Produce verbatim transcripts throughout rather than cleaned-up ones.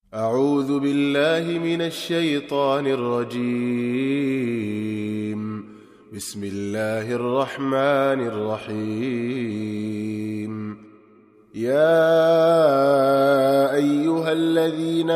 أعوذ بالله من الشيطان الرجيم. بسم الله الرحمن الرحيم. يا أيها الذين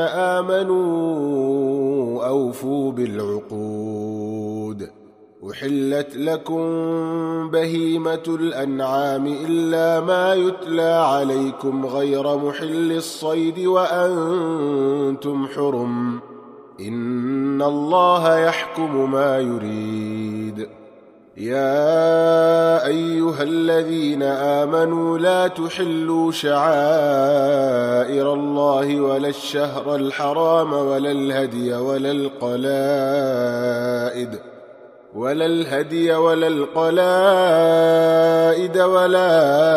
آمنوا أوفوا بالعقود. أحلت لكم بهيمة الأنعام إلا ما يتلى عليكم غير محل الصيد وأنتم حرم. إن الله يحكم ما يريد. يا أيها الذين آمنوا لا تحلوا شعائر الله ولا الشهر الحرام ولا الهدي ولا القلائد ولا الهدي ولا القلائد ولا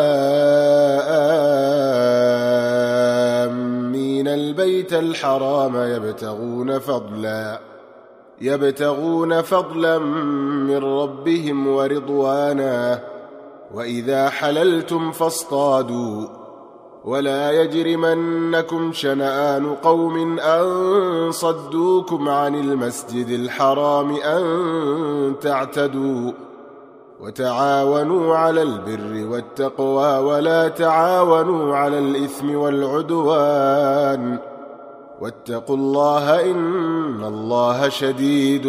آمين البيت الحرام يبتغون فضلا يبتغون فضلا من ربهم ورضوانا. وإذا حللتم فاصطادوا ولا يجرمنكم شنآن قوم أن صدوكم عن المسجد الحرام أن تعتدوا. وتعاونوا على البر والتقوى ولا تعاونوا على الإثم والعدوان. واتقوا الله إن الله شديد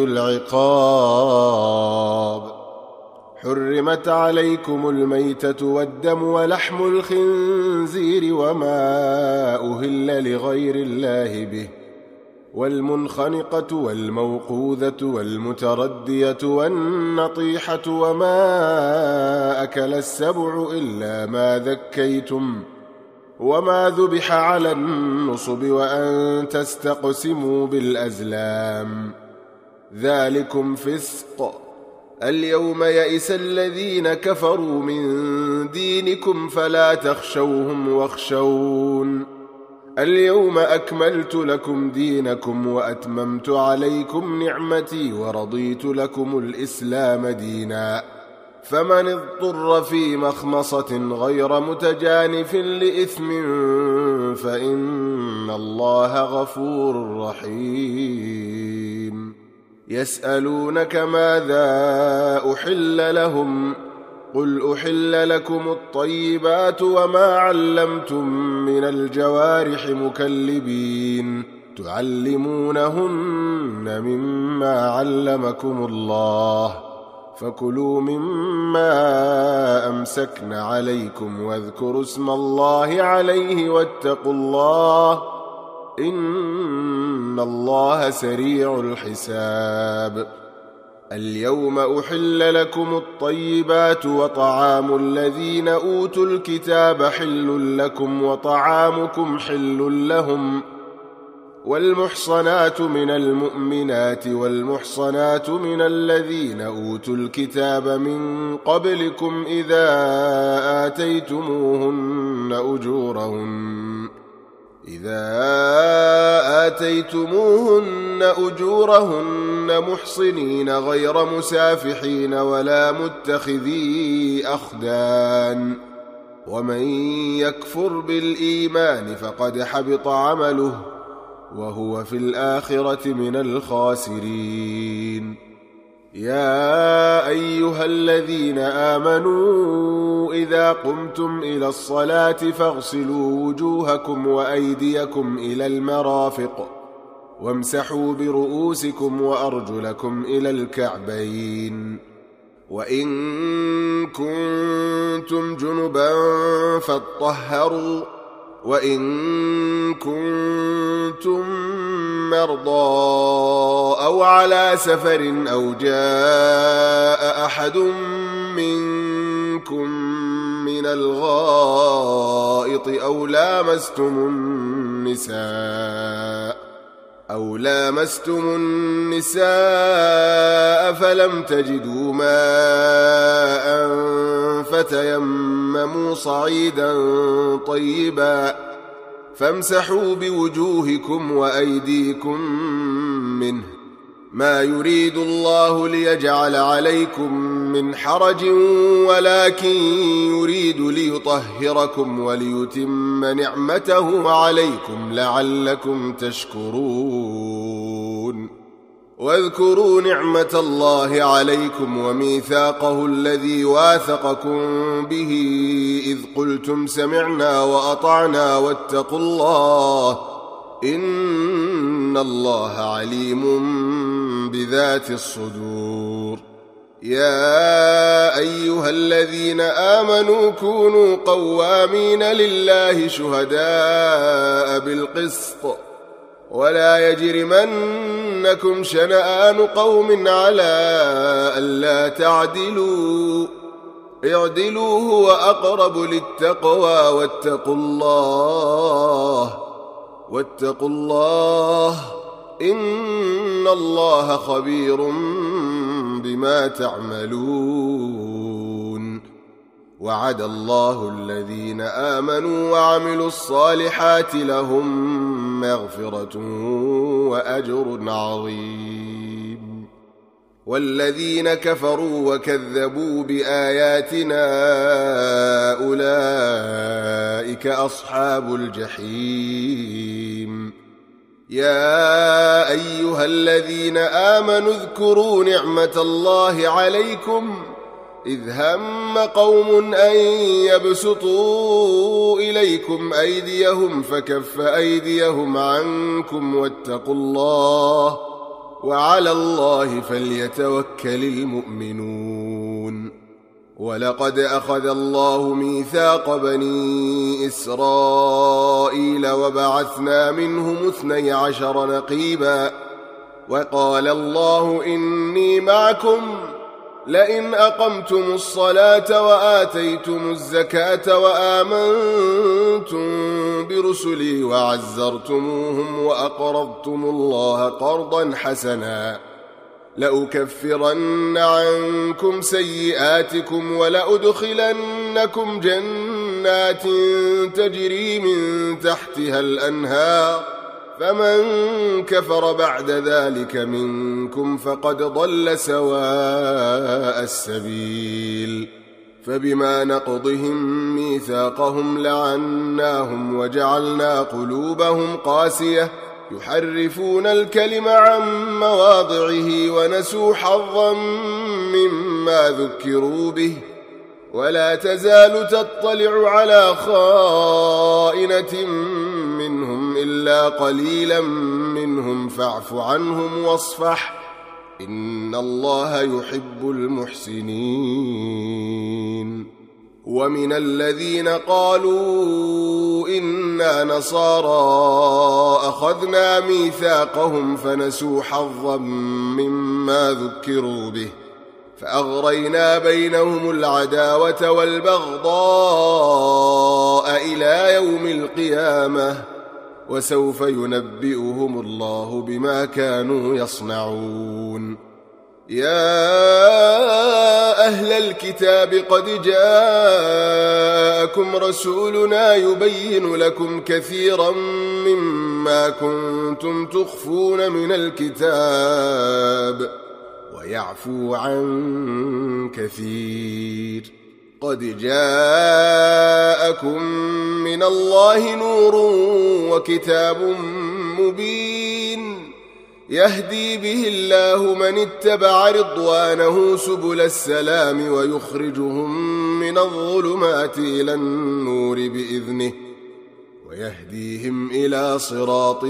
العقاب. حرمت عليكم الميتة والدم ولحم الخنزير وما أهل لغير الله به والمنخنقة والموقوذة والمتردية والنطيحة وما أكل السبع إلا ما ذكيتم وما ذبح على النصب وأن تستقسموا بالأزلام ذلكم فسق. اليوم يئس الذين كفروا من دينكم فلا تخشوهم واخشون. اليوم أكملت لكم دينكم وأتممت عليكم نعمتي ورضيت لكم الإسلام دينا. فمن اضطر في مخمصة غير متجانف لإثم فإن الله غفور رحيم. يسألونك ماذا أحل لهم قل أحل لكم الطيبات وما علمتم من الجوارح مكلبين تعلمونهن مما علمكم الله فكلوا مما أمسكن عليكم واذكروا اسم الله عليه واتقوا الله إن الله سريع الحساب. اليوم أحل لكم الطيبات وطعام الذين أوتوا الكتاب حل لكم وطعامكم حل لهم. والمحصنات من المؤمنات والمحصنات من الذين أوتوا الكتاب من قبلكم إذا آتيتموهن أجورهن إذا آتيتموهن أجورهن محصنين غير مسافحين ولا متخذي أخدان. ومن يكفر بالإيمان فقد حبط عمله وهو في الآخرة من الخاسرين. يا أيها الذين آمنوا إذا قمتم إلى الصلاة فاغسلوا وجوهكم وأيديكم إلى المرافق وامسحوا برؤوسكم وأرجلكم إلى الكعبين. وإن كنتم جنبا فاطهروا وإن كنتم مرضى أو على سفر أو جاء أحد منكم من الغائط أو لامستم النساء أو لامستم النساء فلم تجدوا ماء فتيمموا صعيدا طيبا فامسحوا بوجوهكم وأيديكم منه ما يريد الله ليجعل عليكم من حرج ولكن يريد ليطهركم وليتم نعمته عليكم لعلكم تشكرون واذكروا نعمة الله عليكم وميثاقه الذي واثقكم به إذ قلتم سمعنا وأطعنا واتقوا الله إن الله عليم بذات الصدور يا أيها الذين آمنوا كونوا قوامين لله شهداء بالقسط ولا يجرمنكم شنآن قوم على ألا تعدلوا اعدلوا هو أقرب للتقوى واتقوا الله واتقوا الله إن الله خبير بما تعملون وعد الله الذين آمنوا وعملوا الصالحات لهم مغفرة وأجر عظيم والذين كفروا وكذبوا بآياتنا أولئك أصحاب الجحيم يا أيها الذين آمنوا اذكروا نعمة الله عليكم إذ هم قوم أن يبسطوا إليكم أيديهم فكف أيديهم عنكم واتقوا الله وعلى الله فليتوكل المؤمنون ولقد أخذ الله ميثاق بني إسرائيل وبعثنا منهم اثني عشر نقيبا وقال الله إني معكم لئن أقمتم الصلاة وآتيتم الزكاة وآمنتم برسلي وعزرتموهم وأقرضتم الله قرضا حسنا لأكفرن عنكم سيئاتكم ولأدخلنكم جنات تجري من تحتها الأنهار فمن كفر بعد ذلك منكم فقد ضل سواء السبيل فبما نقضهم ميثاقهم لعناهم وجعلنا قلوبهم قاسية يحرفون الكلم عن مواضعه ونسوا حظا مما ذكروا به ولا تزال تطلع على خائنة منهم إلا قليلا منهم فاعف عنهم واصفح إن الله يحب المحسنين ومن الذين قالوا إنا نصارى أخذنا ميثاقهم فنسوا حظا مما ذكروا به فأغرينا بينهم العداوة والبغضاء إلى يوم القيامة وسوف ينبئهم الله بما كانوا يصنعون يا أهل الكتاب قد جاءكم رسولنا يبين لكم كثيرا مما كنتم تخفون من الكتاب ويعفو عن كثير قد جاءكم من الله نور وكتاب مبين يهدي به الله من اتبع رضوانه سبل السلام ويخرجهم من الظلمات إلى النور بإذنه ويهديهم إلى صراط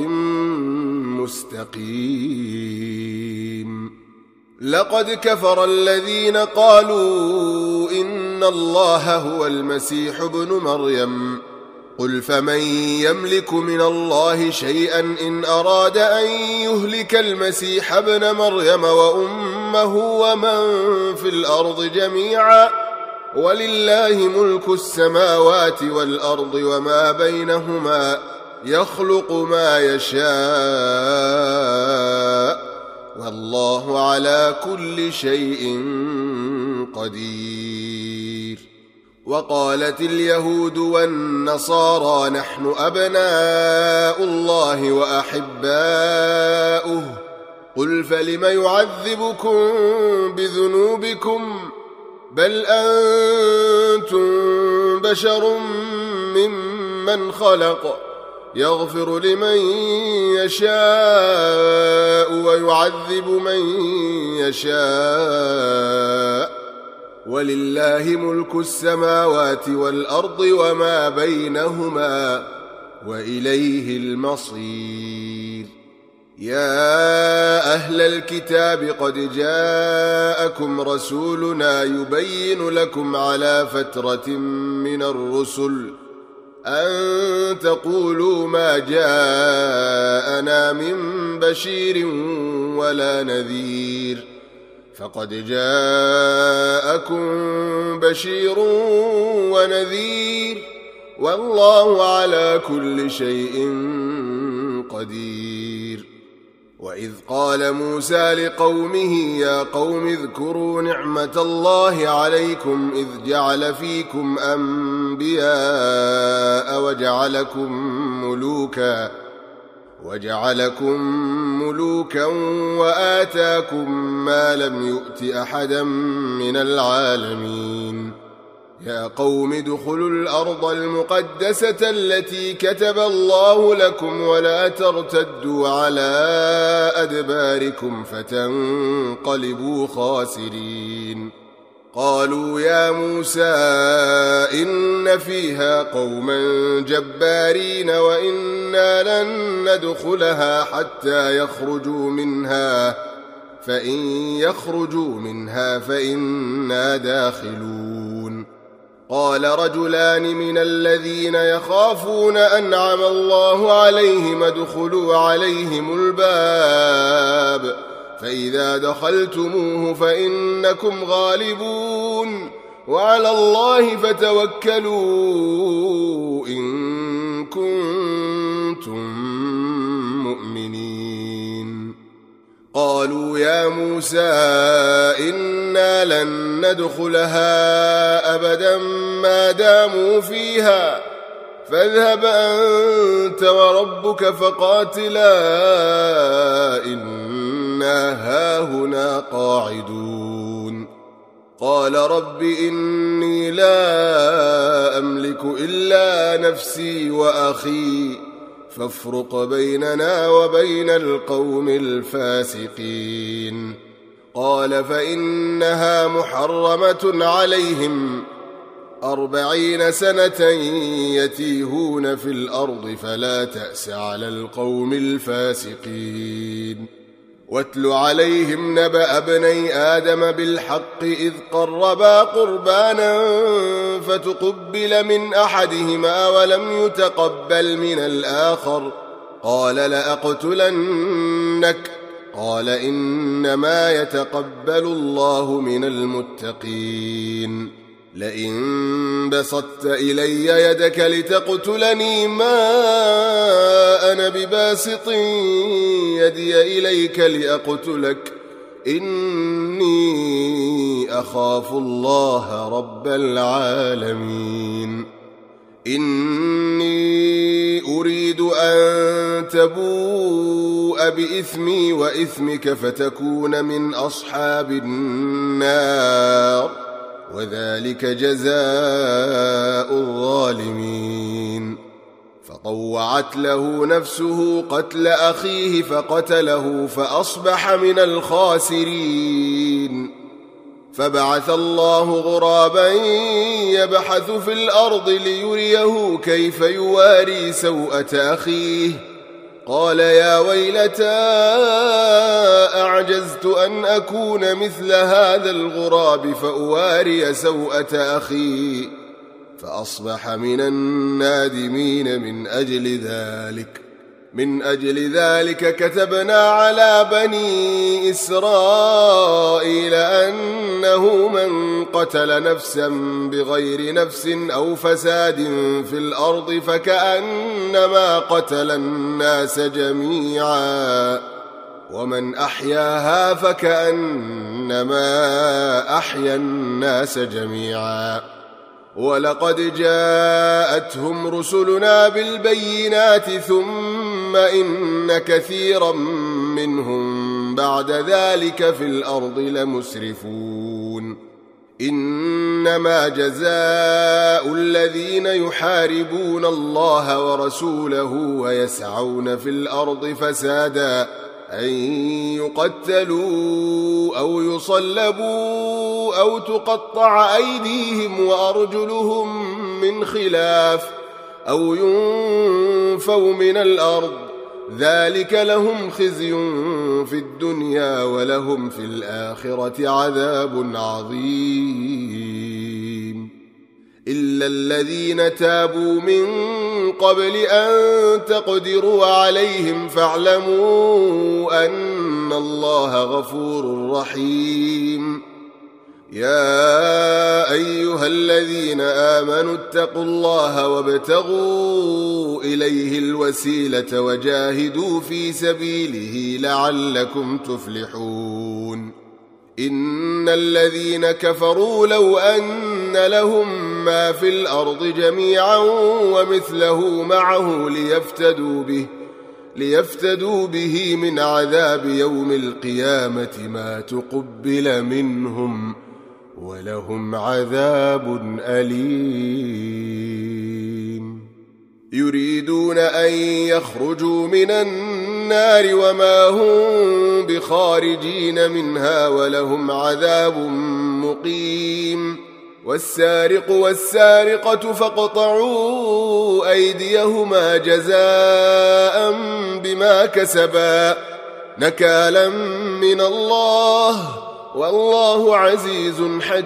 مستقيم لقد كفر الذين قالوا إن الله هو المسيح ابن مريم قل فمن يملك من الله شيئا إن أراد أن يهلك المسيح ابن مريم وأمه ومن في الأرض جميعا ولله ملك السماوات والأرض وما بينهما يخلق ما يشاء والله على كل شيء قدير وقالت اليهود والنصارى نحن أبناء الله وأحباؤه قل فلم يعذبكم بذنوبكم بل أنتم بشر ممن خلق يغفر لمن يشاء ويعذب من يشاء ولله ملك السماوات والأرض وما بينهما وإليه المصير. يا أهل الكتاب قد جاءكم رسولنا يبين لكم على فترة من الرسل أن تقولوا ما جاءنا من بشير ولا نذير فقد جاءكم بشير ونذير والله على كل شيء قدير. وإذ قال موسى لقومه يا قوم اذكروا نعمة الله عليكم إذ جعل فيكم أنبياء وجعلكم ملوكا وجعلكم ملوكا وآتاكم ما لم يؤت أحدا من العالمين. يا قوم ادخلوا الأرض المقدسة التي كتب الله لكم ولا ترتدوا على أدباركم فتنقلبوا خاسرين. قالوا يا موسى إن فيها قوما جبارين وإنا لن ندخلها حتى يخرجوا منها فإن يخرجوا منها فإنا داخلون. قال رجلان من الذين يخافون أنعم الله عليهم ادخلوا عليهم الباب فإذا دخلتموه فإنكم غالبون وعلى الله فتوكلوا إن كنتم مؤمنين. قالوا يا موسى إنا لن ندخلها أبدا ما داموا فيها فاذهب أنت وربك فقاتلا إنا هاهنا قاعدون. قال رب إني لا أملك إلا نفسي وأخي فافرق بيننا وبين القوم الفاسقين. قال فإنها محرمة عليهم أربعين سنة يتيهون في الأرض فلا تأس على القوم الفاسقين. واتل عليهم نبأ ابني آدم بالحق إذ قربا قربانا فتقبل من أحدهما ولم يتقبل من الآخر قال لأقتلنك قال إنما يتقبل الله من المتقين. لئن بسطت إلي يدك لتقتلني ما أنا بباسط يدي إليك لأقتلك إني أخاف الله رب العالمين. إني أريد أن تبوء بإثمي وإثمك فتكون من أصحاب النار وذلك جزاء الظالمين. فطوعت له نفسه قتل أخيه فقتله فأصبح من الخاسرين. فبعث الله غرابا يبحث في الأرض ليريه كيف يواري سوءة أخيه قال يا ويلتى أعجزت أن أكون مثل هذا الغراب فأواري سوءة أخي فأصبح من النادمين. من أجل ذلك من أجل ذلك كتبنا على بني إسرائيل أنه من قتل نفسا بغير نفس أو فساد في الأرض فكأنما قتل الناس جميعا ومن أحياها فكأنما أحيا الناس جميعا. ولقد جاءتهم رسلنا بالبينات ثم إن كثيرا منهم بعد ذلك في الأرض لمسرفون إنما جزاء الذين يحاربون الله ورسوله ويسعون في الأرض فسادا أن يقتلوا أو يصلبوا أو تقطع أيديهم وأرجلهم من خلاف أو ينفوا من الأرض ذلك لهم خزي في الدنيا ولهم في الآخرة عذاب عظيم إلا الذين تابوا من قبل أن تقدروا عليهم فاعلموا أن الله غفور رحيم يا أيها الذين آمنوا اتقوا الله وابتغوا إليه الوسيلة وجاهدوا في سبيله لعلكم تفلحون إن الذين كفروا لو أن لهم ما في الأرض جميعا ومثله معه ليفتدوا به ليفتدوا به من عذاب يوم القيامة ما تقبل منهم ولهم عذاب أليم يريدون أن يخرجوا من النار وما هم بخارجين منها ولهم عذاب مقيم والسارق والسارقة فاقطعوا أيديهما جزاء بما كسبا نكالا من الله والله عزيز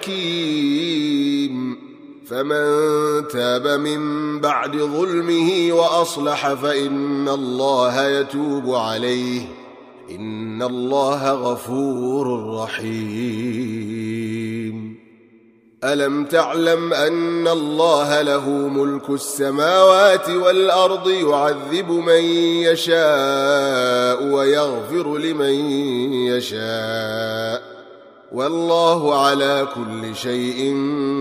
حكيم فمن تاب من بعد ظلمه وأصلح فإن الله يتوب عليه إن الله غفور رحيم ألم تعلم أن الله له ملك السماوات والأرض يعذب من يشاء ويغفر لمن يشاء والله على كل شيء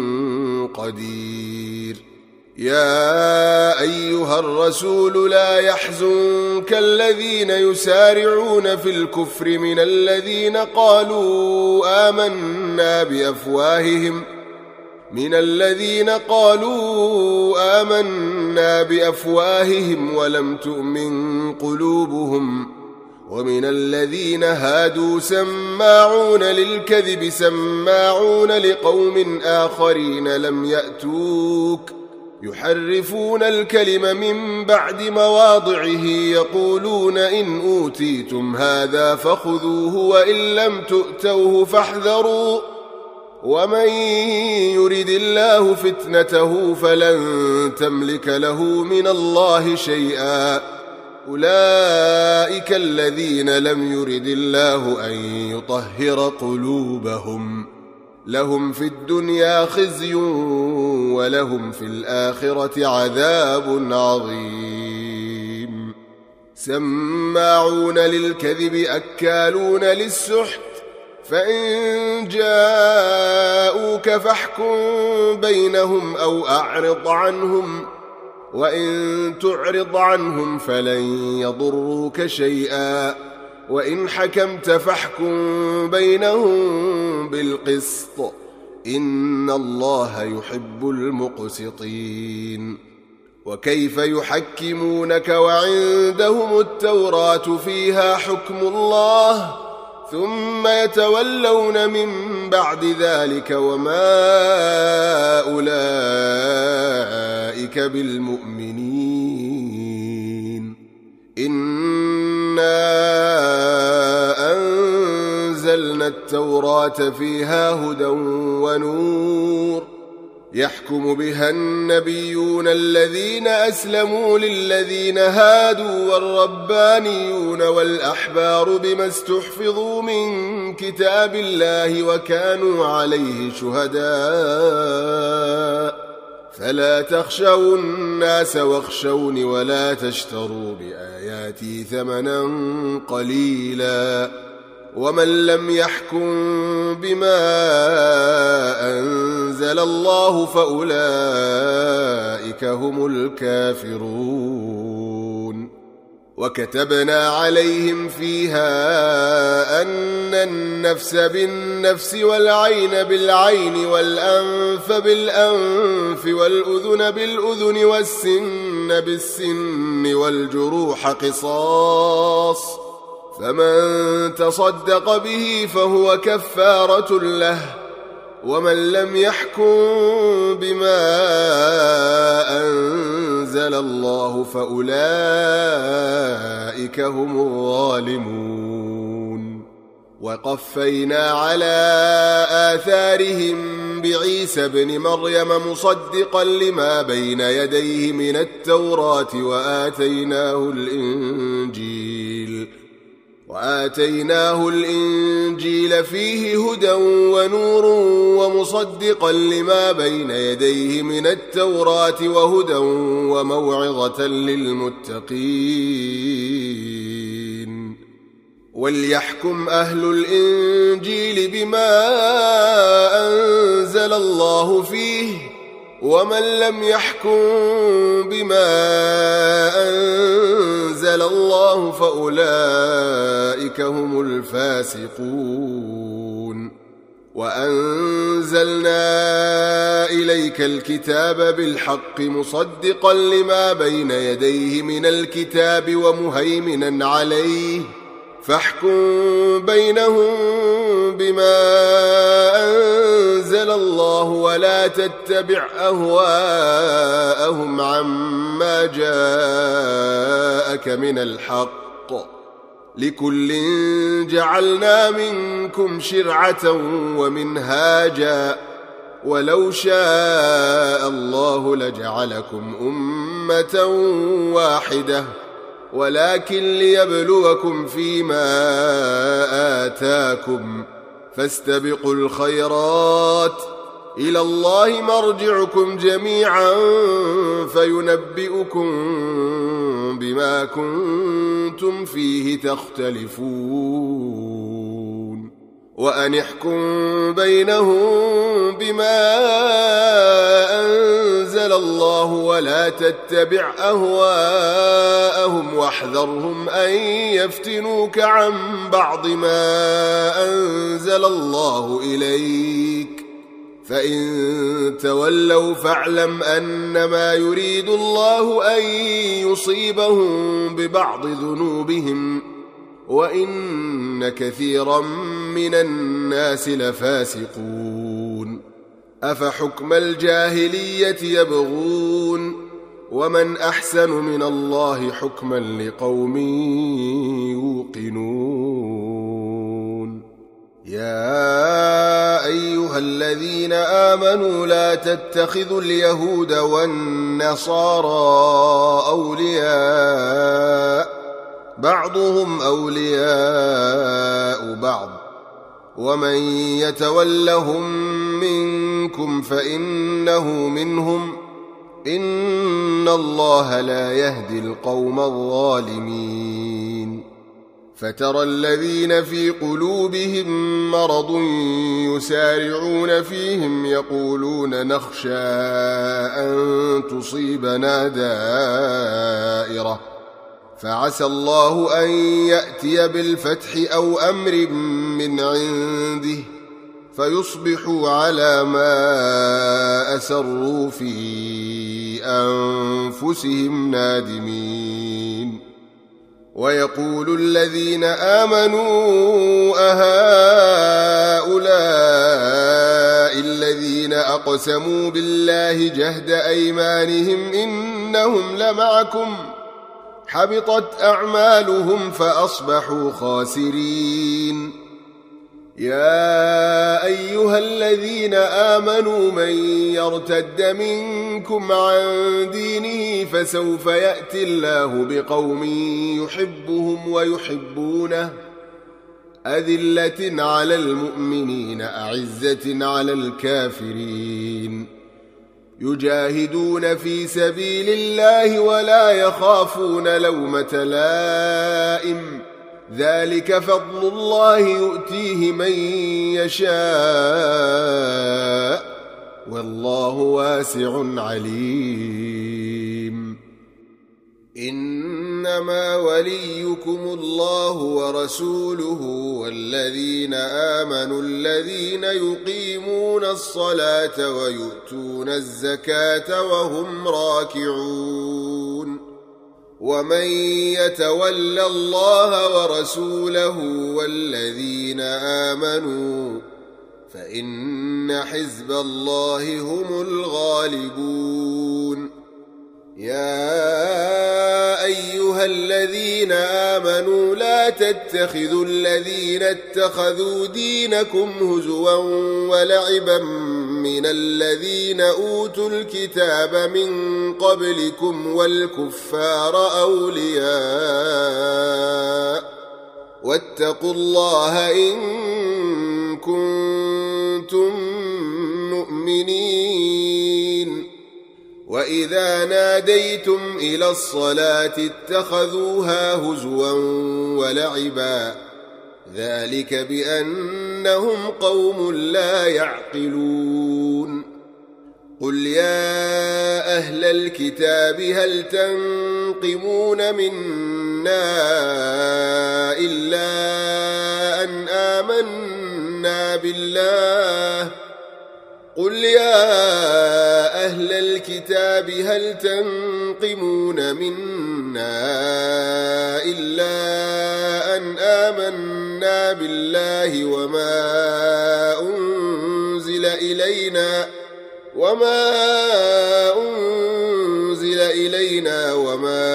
قدير يا أيها الرسول لا يحزنك الذين يسارعون في الكفر من الذين قالوا آمنا بأفواههم من الذين قالوا آمنا بأفواههم ولم تؤمن قلوبهم ومن الذين هادوا سماعون للكذب سماعون لقوم آخرين لم يأتوك يحرفون الكلم من بعد مواضعه يقولون إن أوتيتم هذا فخذوه وإن لم تؤتوه فاحذروا ومن يرد الله فتنته فلن تملك له من الله شيئا أولئك الذين لم يرد الله أن يطهر قلوبهم لهم في الدنيا خزي ولهم في الآخرة عذاب عظيم سماعون للكذب أكالون للسحت فإن جاءوك فاحكم بينهم أو أعرض عنهم وإن تعرض عنهم فلن يضروك شيئا وإن حكمت فاحكم بينهم بالقسط إن الله يحب المقسطين وكيف يحكمونك وعندهم التوراة فيها حكم الله ثم يتولون من بعد ذلك وما أولئك بالمؤمنين إنا أنزلنا التوراة فيها هدى ونور يحكم بها النبيون الذين أسلموا للذين هادوا والربانيون والأحبار بما استحفظوا من كتاب الله وكانوا عليه شهداء فلا تخشوا الناس واخشوني ولا تشتروا بآياتي ثمنا قليلا ومن لم يحكم بما أنزل الله فأولئك هم الكافرون وكتبنا عليهم فيها أن النفس بالنفس والعين بالعين والأنف بالأنف والأذن بالأذن والسن بالسن والجروح قصاص، فمن تصدق به فهو كفارة له، ومن لم يحكم بما أنزل الله فأولئك هم الظالمون. وقفينا على آثارهم بعيسى ابن مريم مصدقا لما بين يديه من التوراة وآتيناه الإنجيل وآتيناه الإنجيل فيه هدى ونور ومصدقا لما بين يديه من التوراة وهدى وموعظة للمتقين. وليحكم أهل الإنجيل بما أنزل الله فيه، ومن لم يحكم بما أنزل الله فأولئك هم الفاسقون. وأنزلنا إليك الكتاب بالحق مصدقا لما بين يديه من الكتاب ومهيمنا عليه، فاحكم بينهم بما أنزل الله ولا تتبع أهواءهم عما جاءك من الحق، لكل جعلنا منكم شرعة ومنهاجا، ولو شاء الله لجعلكم أمة واحدة، ولكن ليبلوكم فيما آتاكم، فاستبقوا الخيرات، إلى الله مرجعكم جميعا فينبئكم بما كنتم فيه تختلفون. وأن احكم بينهم بما أنزل الله ولا تتبع أهواءهم، واحذرهم أن يفتنوك عن بعض ما أنزل الله إليك، فإن تولوا فاعلم أنما يريد الله أن يصيبهم ببعض ذنوبهم، وإن كثيرا من الناس لفاسقون. أفحكم الجاهلية يبغون، ومن أحسن من الله حكما لقوم يوقنون. يا أيها الذين آمنوا لا تتخذوا اليهود والنصارى أولياء، بعضهم أولياء بعض، ومن يتولهم منكم فإنه منهم، إن الله لا يهدي القوم الظالمين. فترى الذين في قلوبهم مرض يسارعون فيهم يقولون نخشى أن تصيبنا دائرة، فعسى الله أن يأتي بالفتح أو أمر من عنده فيصبحوا على ما أسروا في أنفسهم نادمين. ويقول الذين آمنوا أهؤلاء الذين أقسموا بالله جهد أيمانهم إنهم لمعكم، حبطت أعمالهم فأصبحوا خاسرين. يا أيها الذين آمنوا من يرتد منكم عن دينه فسوف يأتي الله بقوم يحبهم ويحبونه، أذلة على المؤمنين أعزة على الكافرين، يجاهدون في سبيل الله ولا يخافون لومة لائم، ذلك فضل الله يؤتيه من يشاء والله واسع عليم. إنما وليكم الله ورسوله والذين آمنوا الذين يقيمون الصلاة ويؤتون الزكاة وهم راكعون ومن يتول الله ورسوله والذين آمنوا فإن حزب الله هم الغالبون يا أيها الذين آمنوا لا تتخذوا الذين اتخذوا دينكم هزوا ولعبا من الذين أوتوا الكتاب من قبلكم والكفار أولياء واتقوا الله إن كنتم مؤمنين وإذا ناديتم إلى الصلاة اتخذوها هزوا ولعبا ذلك بأنهم قوم لا يعقلون قل يا أهل الكتاب هل تنقمون منا إلا أن آمنا بالله قل يا أهل الكتاب هل تنقمون منا إلا أن آمنا بالله وما أنزل إلينا وما أنزل إلينا وما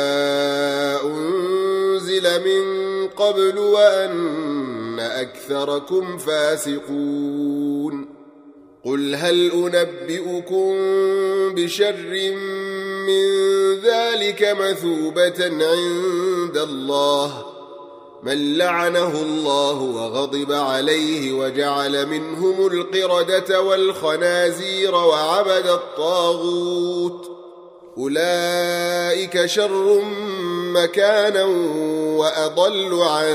أنزل من قبل وأن أكثركم فاسقون قل هل أنبئكم بشر من ذلك مثوبة عند الله من لعنه الله وغضب عليه وجعل منهم القردة والخنازير وعبد الطاغوت أولئك شر مكانا وأضل عن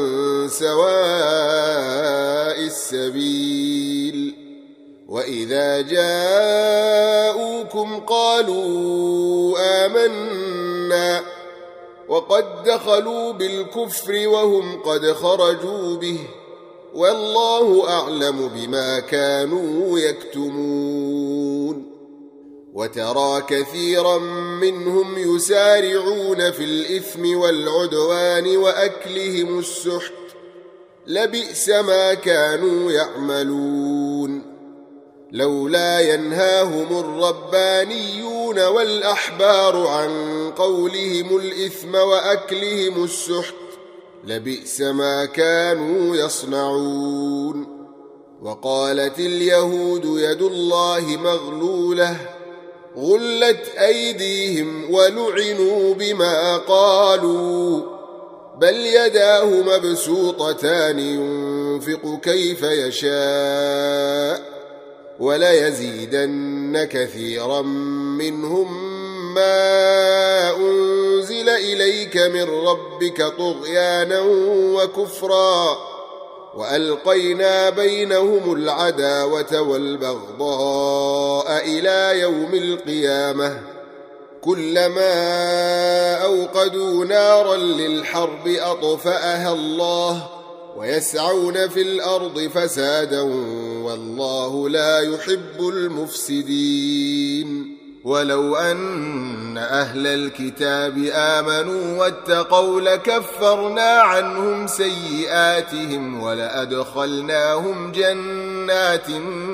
سواء السبيل وإذا جاءوكم قالوا آمنا وقد دخلوا بالكفر وهم قد خرجوا به والله أعلم بما كانوا يكتمون وترى كثيرا منهم يسارعون في الإثم والعدوان وأكلهم السحت لبئس ما كانوا يعملون لولا ينهاهم الربانيون والأحبار عن قولهم الإثم وأكلهم السحت لبئس ما كانوا يصنعون وقالت اليهود يد الله مغلولة غلت أيديهم ولعنوا بما قالوا بل يداه مبسوطتان ينفق كيف يشاء وليزيدن كثيرا منهم ما أنزل إليك من ربك طغيانا وكفرا وألقينا بينهم العداوة والبغضاء إلى يوم القيامة كلما أوقدوا نارا للحرب أطفأها الله ويسعون في الأرض فسادا والله لا يحب المفسدين ولو أن أهل الكتاب آمنوا واتقوا لكفرنا عنهم سيئاتهم ولأدخلناهم جنات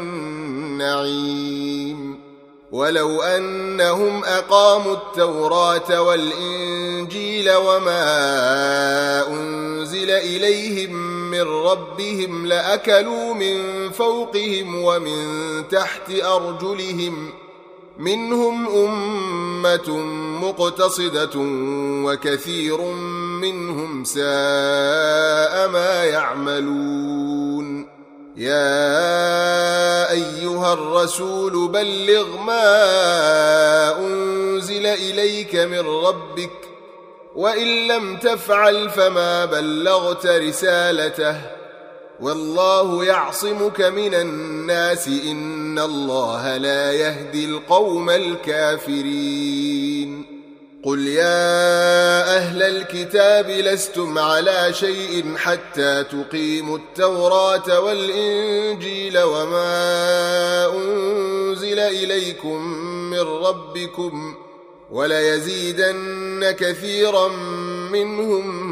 النعيم ولو أنهم أقاموا التوراة والإنجيل وما أنزل إليهم من ربهم لأكلوا من فوقهم ومن تحت أرجلهم منهم أمة مقتصدة وكثير منهم ساء ما يعملون يا أيها الرسول بلغ ما أنزل إليك من ربك وإن لم تفعل فما بلغت رسالته والله يعصمك من الناس إن الله لا يهدي القوم الكافرين قل يا أهل الكتاب لستم على شيء حتى تقيموا التوراة والإنجيل وما أنزل إليكم من ربكم وليزيدن كثيرا منهم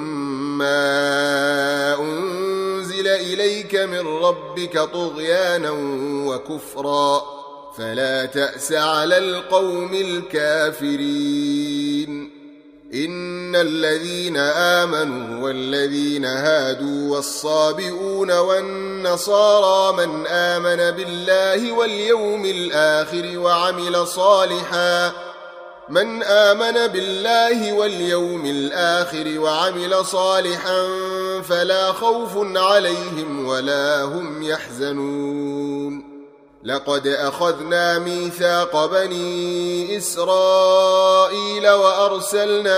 ما أنزل إليك من ربك طغيانا وكفرا فلا تأس على القوم الكافرين إن الذين آمنوا والذين هادوا والصابئون والنصارى من آمن بالله واليوم الآخر وعمل صالحا من آمن بالله واليوم الآخر وعمل صالحا فلا خوف عليهم ولا هم يحزنون لقد أخذنا ميثاق بني إسرائيل وأرسلنا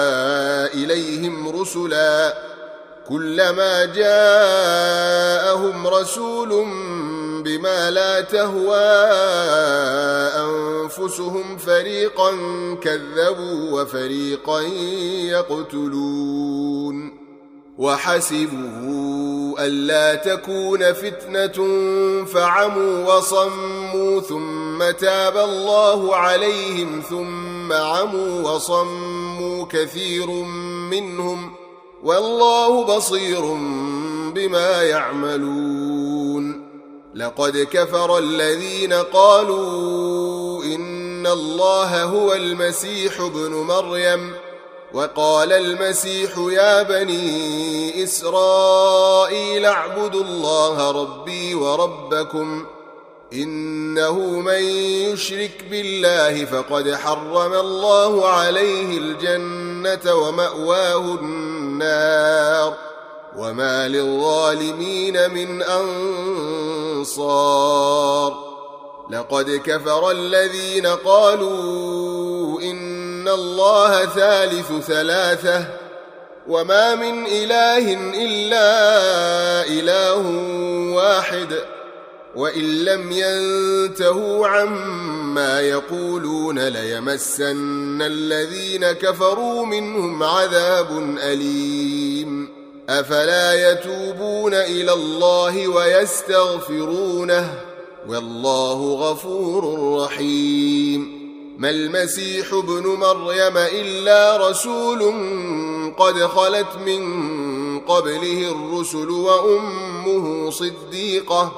إليهم رسلا كلما جاءهم رسول بما لا تهوى أنفسهم فريقا كذبوا وفريقا يقتلون وحسبوا ألا تكون فتنة فعموا وصموا ثم تاب الله عليهم ثم عموا وصموا كثير منهم والله بصير بما يعملون لقد كفر الذين قالوا إن الله هو المسيح ابن مريم وقال المسيح يا بني إسرائيل اعبدوا الله ربي وربكم إنه من يشرك بالله فقد حرم الله عليه الجنة ومأواه النار وما للظالمين من أنصار لقد كفر الذين قالوا إن الله ثالث ثلاثة وما من إله إلا إله واحد وإن لم ينتهوا عما يقولون ليمسن الذين كفروا منهم عذاب أليم أفلا يتوبون إلى الله ويستغفرونه والله غفور رحيم ما المسيح ابن مريم إلا رسول قد خلت من قبله الرسل وأمه صديقة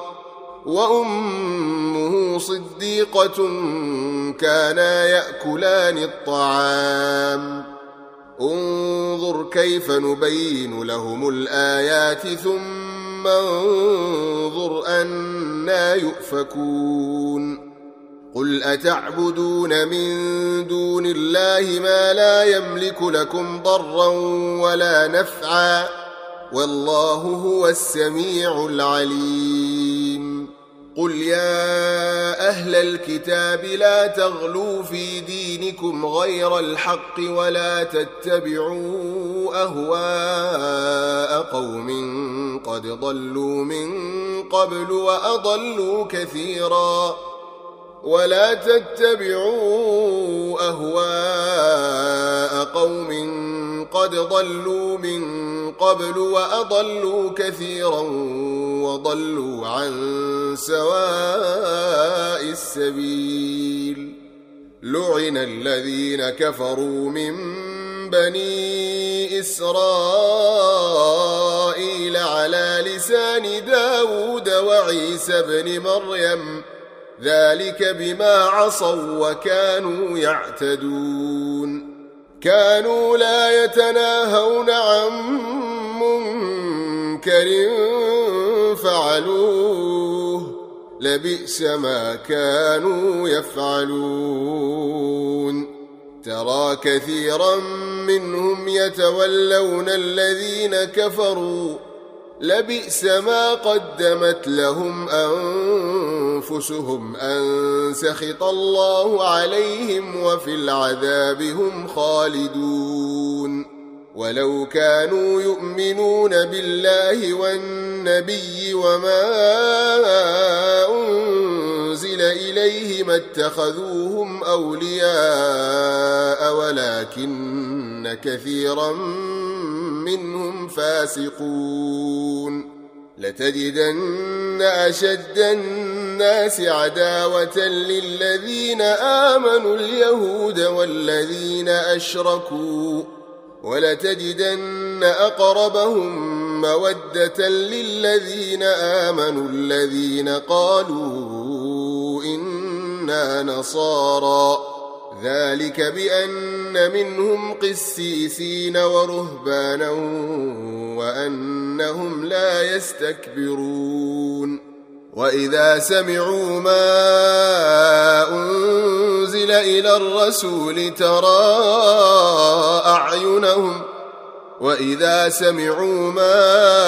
وأمه صديقة كانا يأكلان الطعام انظر كيف نبين لهم الآيات ثم انظر أنى يؤفكون قل أتعبدون من دون الله ما لا يملك لكم ضرا ولا نفعا والله هو السميع العليم قل يا أهل الكتاب لا تغلوا في دينكم غير الحق ولا تتبعوا أهواء قوم قد ضلوا من قبل وأضلوا كثيرا ولا تتبعوا أهواء قوم قد ضلوا من قبل وأضلوا كثيرا وضلوا عن سواء السبيل لعن الذين كفروا من بني إسرائيل على لسان داود وعيسى بن مريم ذلك بما عصوا وكانوا يعتدون كانوا لا يتناهون عن منكر فعلوه لبئس ما كانوا يفعلون ترى كثيرا منهم يتولون الذين كفروا لبئس ما قدمت لهم أنفسهم أن سخط الله عليهم وفي العذاب هم خالدون ولو كانوا يؤمنون بالله والنبي وما أنزل إليه اتخذوهم أولياء ولكن كثيرا منهم فاسقون لتجدن أشد الناس عداوة للذين آمنوا اليهود والذين أشركوا ولتجدن أقربهم مودة للذين آمنوا الذين قالوا إنا نصارى ذلك بأن منهم قسيسين ورهبانا وأنهم لا يستكبرون وإذا سمعوا ما أنزل إلى الرسول ترى أعينهم وإذا سمعوا ما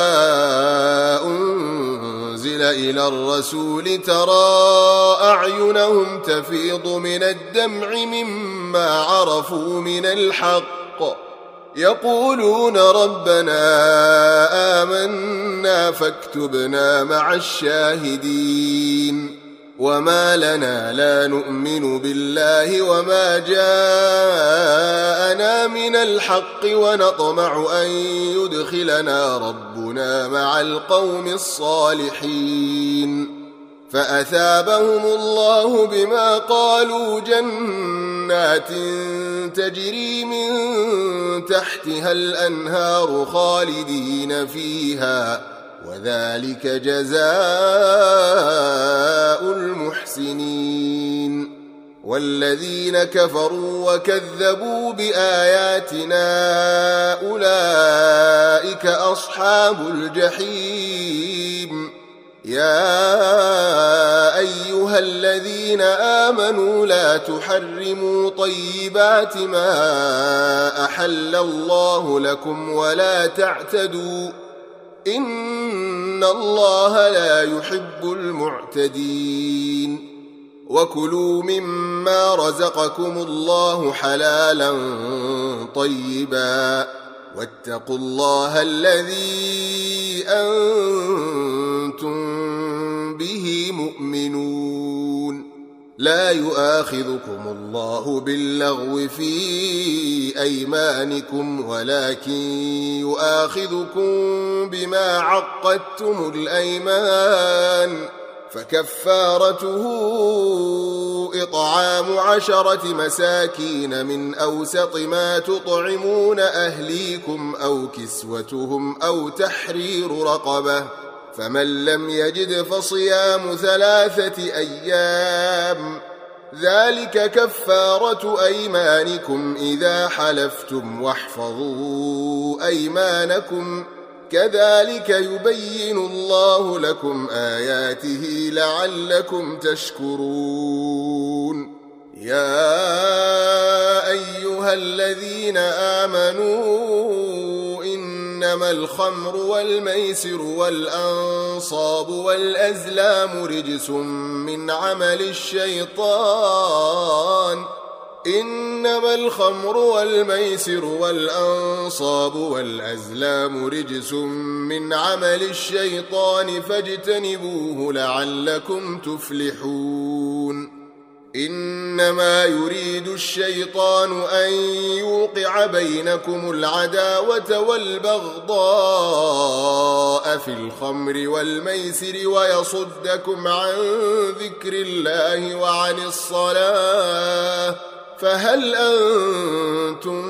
أنزل إلى الرسول ترى أعينهم تفيض من الدمع مما عرفوا من الحق يقولون ربنا آمنا فاكتبنا مع الشاهدين وما لنا لا نؤمن بالله وما جاءنا من الحق ونطمع أن يدخلنا ربنا مع القوم الصالحين فأثابهم الله بما قالوا جنات تجري من تحتها الأنهار خالدين فيها وذلك جزاء المحسنين والذين كفروا وكذبوا بآياتنا أولئك أصحاب الجحيم يا أيها الذين آمنوا لا تحرموا طيبات ما أحل الله لكم ولا تعتدوا إن الله لا يحب المعتدين وكلوا مما رزقكم الله حلالا طيبا واتقوا الله الذي أنتم به مؤمنون لا يؤاخذكم الله باللغو في أيمانكم ولكن يؤاخذكم بما عقدتم الأيمان فكفارته إطعام عشرة مساكين من أوسط ما تطعمون أهليكم أو كسوتهم أو تحرير رقبة فمن لم يجد فصيام ثلاثة أيام ذلك كفارة أيمانكم إذا حلفتم واحفظوا أيمانكم كذلك يبين الله لكم آياته لعلكم تشكرون يا أيها الذين آمنوا إنما الخمر والميسر والأنصاب والأزلام رجس من عمل الشيطان إنما الخمر والميسر والأنصاب والأزلام رجس من عمل الشيطان فاجتنبوه لعلكم تفلحون إنما يريد الشيطان أن يوقع بينكم العداوة والبغضاء في الخمر والميسر ويصدكم عن ذكر الله وعن الصلاة فهل أنتم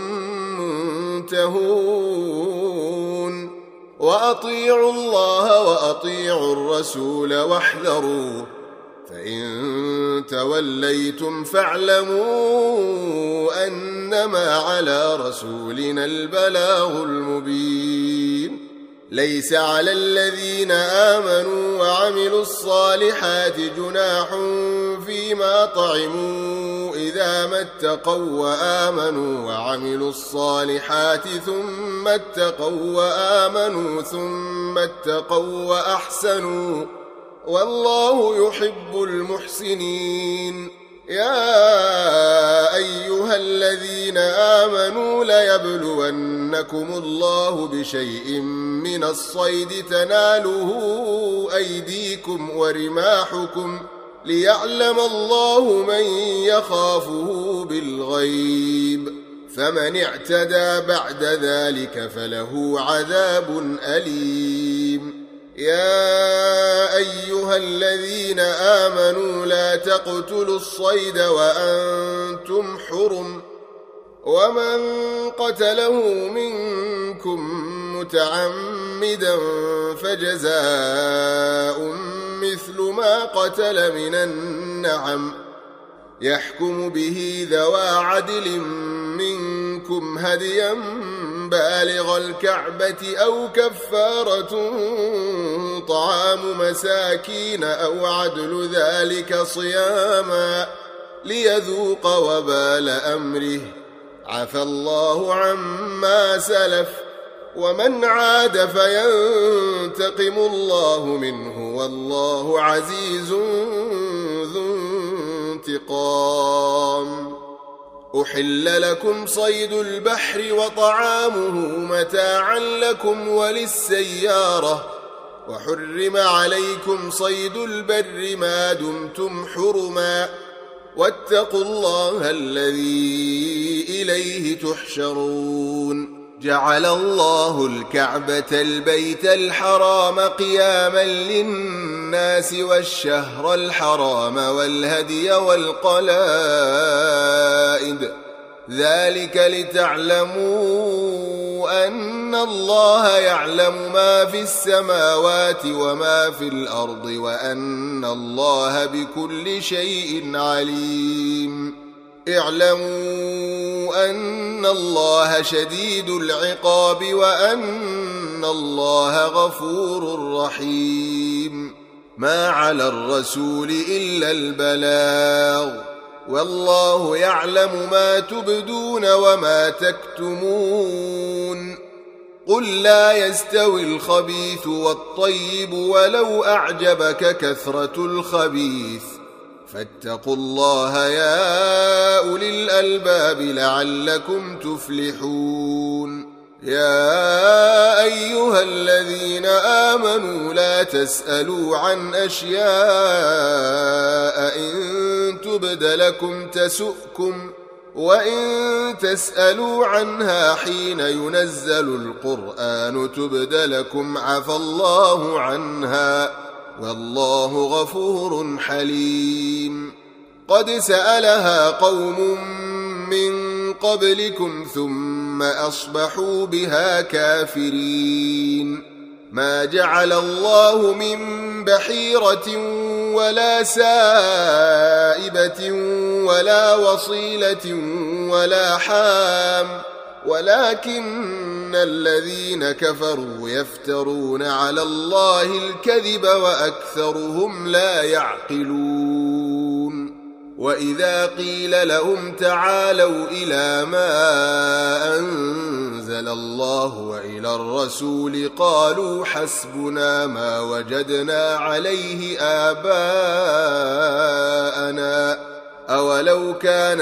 منتهون وأطيعوا الله وأطيعوا الرسول واحذروا فإن توليتم فاعلموا أنما على رسولنا البلاغ المبين ليس على الذين آمنوا وعملوا الصالحات جناح فيما طعموا إذا ما اتقوا وآمنوا وعملوا الصالحات ثم اتقوا وآمنوا ثم اتقوا وأحسنوا والله يحب المحسنين يا أيها الذين آمنوا ليبلونكم الله بشيء من الصيد تناله أيديكم ورماحكم ليعلم الله من يخافه بالغيب، فمن اعتدى بعد ذلك فله عذاب أليم. يا أيها الذين آمنوا لا تقتلوا الصيد وأنتم حرم، ومن قتله منكم متعمدا فجزاء مثل ما قتل من النعم، يحكم به ذوى عدل منكم هديا بالغ الكعبة أو كفارة طعام مساكين أو عدل ذلك صياما ليذوق وبال أمره، عفى الله عما سلف، ومن عاد فينتقم الله منه والله عزيز ذو انتقام. أحل لكم صيد البحر وطعامه متاعا لكم وللسيارة، وحرم عليكم صيد البر ما دمتم حرما، واتقوا الله الذي إليه تحشرون. جعل الله الكعبة البيت الحرام قياما للناس والشهر الحرام والهدي والقلائد، ذلك لتعلموا أن الله يعلم ما في السماوات وما في الأرض وأن الله بكل شيء عليم. اعلموا أن الله شديد العقاب وأن الله غفور رحيم. ما على الرسول إلا البلاغ، والله يعلم ما تبدون وما تكتمون. قل لا يستوي الخبيث والطيب ولو أعجبك كثرة الخبيث، فاتقوا الله يا أولي الألباب لعلكم تفلحون. يا أيها الذين آمنوا لا تسألوا عن أشياء إن تبد لكم تسؤكم، وإن تسألوا عنها حين ينزل القرآن تبد لكم عفى الله عنها، والله غفور حليم. قد سألها قوم من قبلكم ثم أصبحوا بها كافرين. ما جعل الله من بحيرة ولا سائبة ولا وصيلة ولا حام، ولكن الذين كفروا يفترون على الله الكذب وأكثرهم لا يعقلون. وإذا قيل لهم تعالوا إلى ما أنزل الله وإلى الرسول قالوا حسبنا ما وجدنا عليه آباءنا، أولو كان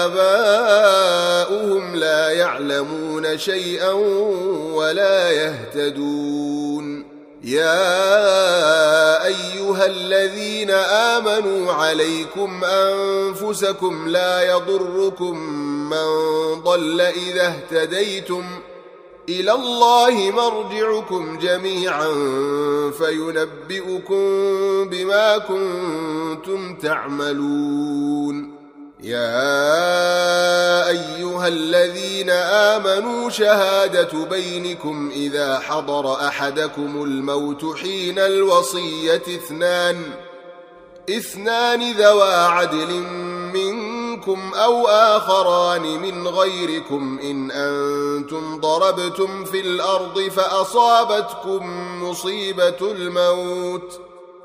آباؤهم لا يعلمون شيئا ولا يهتدون. يا أيها الذين آمنوا عليكم أنفسكم لا يضركم من ضل إذا اهتديتم، إلى الله مرجعكم جميعا فينبئكم بما كنتم تعملون. يا أيها الذين آمنوا شهادة بينكم إذا حضر أحدكم الموت حين الوصية اثنان اثنان ذوى عدل منكم أو آخران من غيركم إن أنتم ضربتم في الأرض فأصابتكم مصيبة الموت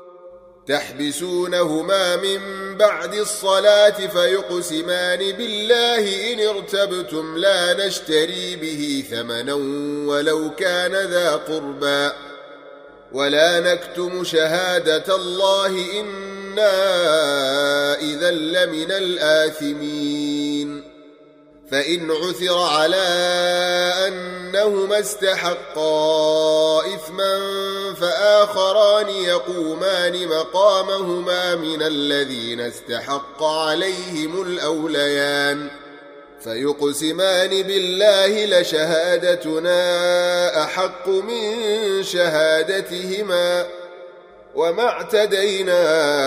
تحبسونهما من بعد الصلاة فيقسمان بالله إن ارتبتم لا نشتري به ثمنا ولو كان ذا قربى، ولا نكتم شهادة الله إنا إذا لمن الآثمين. فإن عثر على أنهما استحقا إثما فآخران يقومان مقامهما من الذين استحق عليهم الأوليان فيقسمان بالله لشهادتنا أحق من شهادتهما وما اعتدينا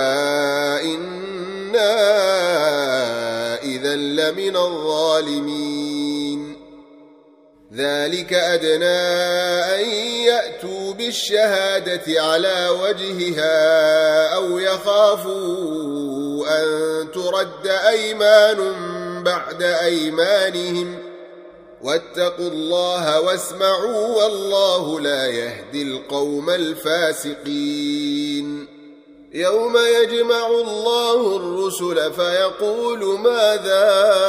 إنا إذا لمن الظالمين ذلك أدنى أن يأتوا بالشهادة على وجهها أو يخافوا أن ترد أيمان بعد أيمانهم واتقوا الله واسمعوا والله لا يهدي القوم الفاسقين يوم يجمع الله الرسل فيقول ماذا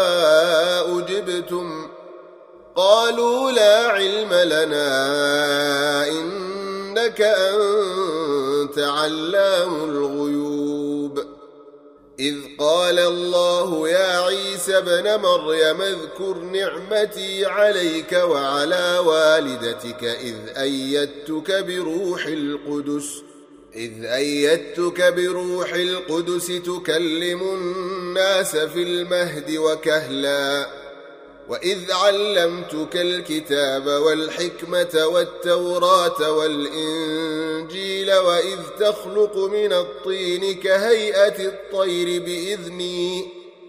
أجبتم قالوا لا علم لنا إنك أنت علام الغيوب إذ قال الله يا عيسى ابن مريم اذكر نعمتي عليك وعلى والدتك إذ أيدتك بروح القدس إذ أيدتك بروح القدس تكلم الناس في المهد وكهلا وإذ علمتك الكتاب والحكمة والتوراة والإنجيل وإذ تخلق من الطين كهيئة الطير بإذني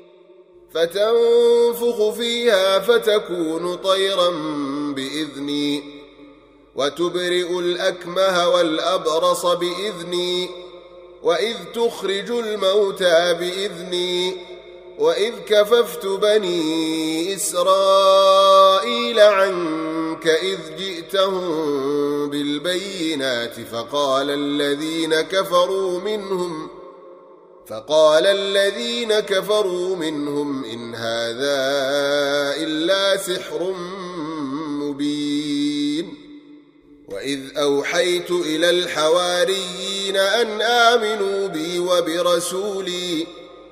فتنفخ فيها فتكون طيرا بإذني وتبرئ الأكمه والأبرص بإذني وإذ تخرج الموتى بإذني وإذ كففت بني إسرائيل عنك إذ جئتهم بالبينات فقال الذين كفروا منهم فقال الذين كفروا منهم إن هذا إلا سحر مبين وإذ أوحيت إلى الحواريين أن آمنوا بي وبرسولي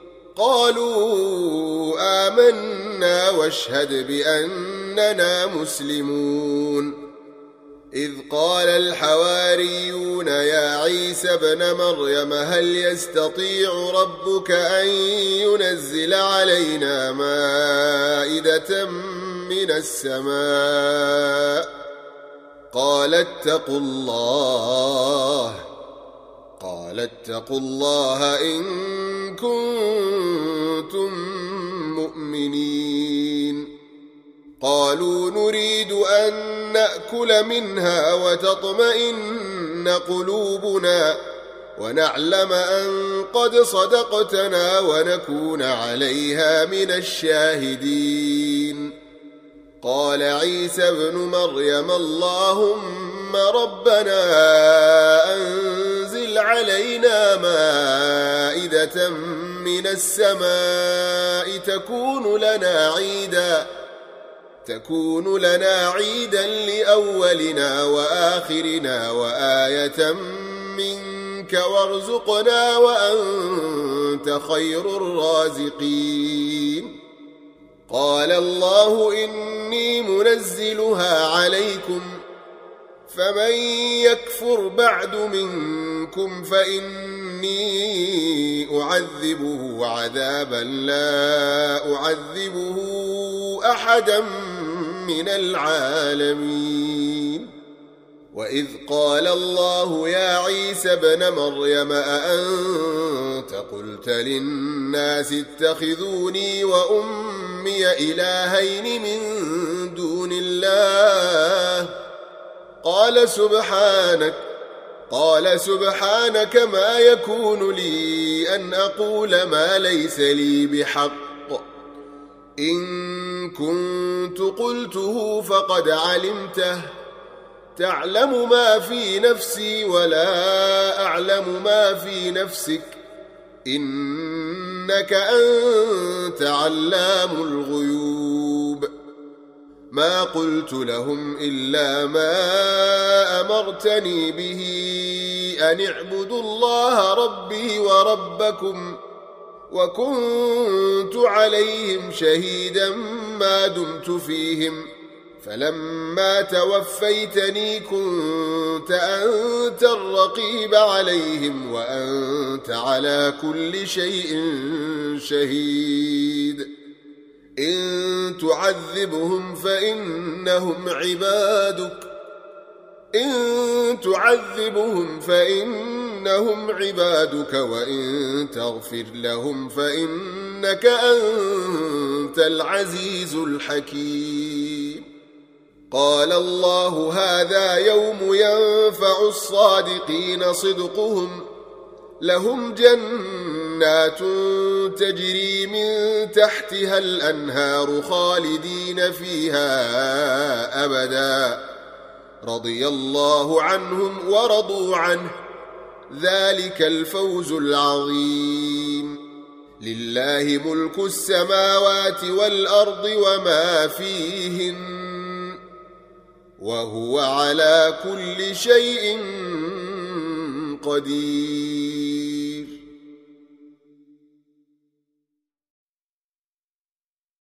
قالوا آمنا واشهد بأننا مسلمون إذ قال الحواريون يا عيسى ابن مريم هل يستطيع ربك أن ينزل علينا مائدة من السماء قال اتقوا الله قال اتقوا الله إن كنتم مؤمنين قالوا نريد أن نأكل منها وتطمئن قلوبنا ونعلم أن قد صدقتنا ونكون عليها من الشاهدين قال عيسى ابن مريم اللهم ربنا أنزل علينا مائدة من السماء تكون لنا عيدا تكون لنا عيدا لأولنا وآخرنا وآية منك وارزقنا وأنت خير الرازقين قال الله إني منزلها عليكم فمن يكفر بعد منكم فإني أعذبه عذابا لا أعذبه أحدا من العالمين وإذ قال الله يا عيسى ابن مريم أأنت قلت للناس اتخذوني وأمي إلهين من دون الله قال سبحانك قال سبحانك ما يكون لي أن أقول ما ليس لي بحق إن كنت قلته فقد علمته تعلم ما في نفسي ولا أعلم ما في نفسك إنك أنت علام الغيوب ما قلت لهم إلا ما أمرتني به أن اعبدوا الله ربي وربكم وكنت عليهم شهيدا ما دمت فيهم فلما توفيتني كنت أنت الرقيب عليهم وأنت على كل شيء شهيد إن تعذبهم فإنهم عبادك إن تعذبهم فإنهم عبادك وإن تغفر لهم فإنك أنت العزيز الحكيم قال الله هذا يوم ينفع الصادقين صدقهم لهم جنات تجري من تحتها الأنهار خالدين فيها أبدا رضي الله عنهم ورضوا عنه ذلك الفوز العظيم لله ملك السماوات والأرض وما فيهن وهو على كل شيء قدير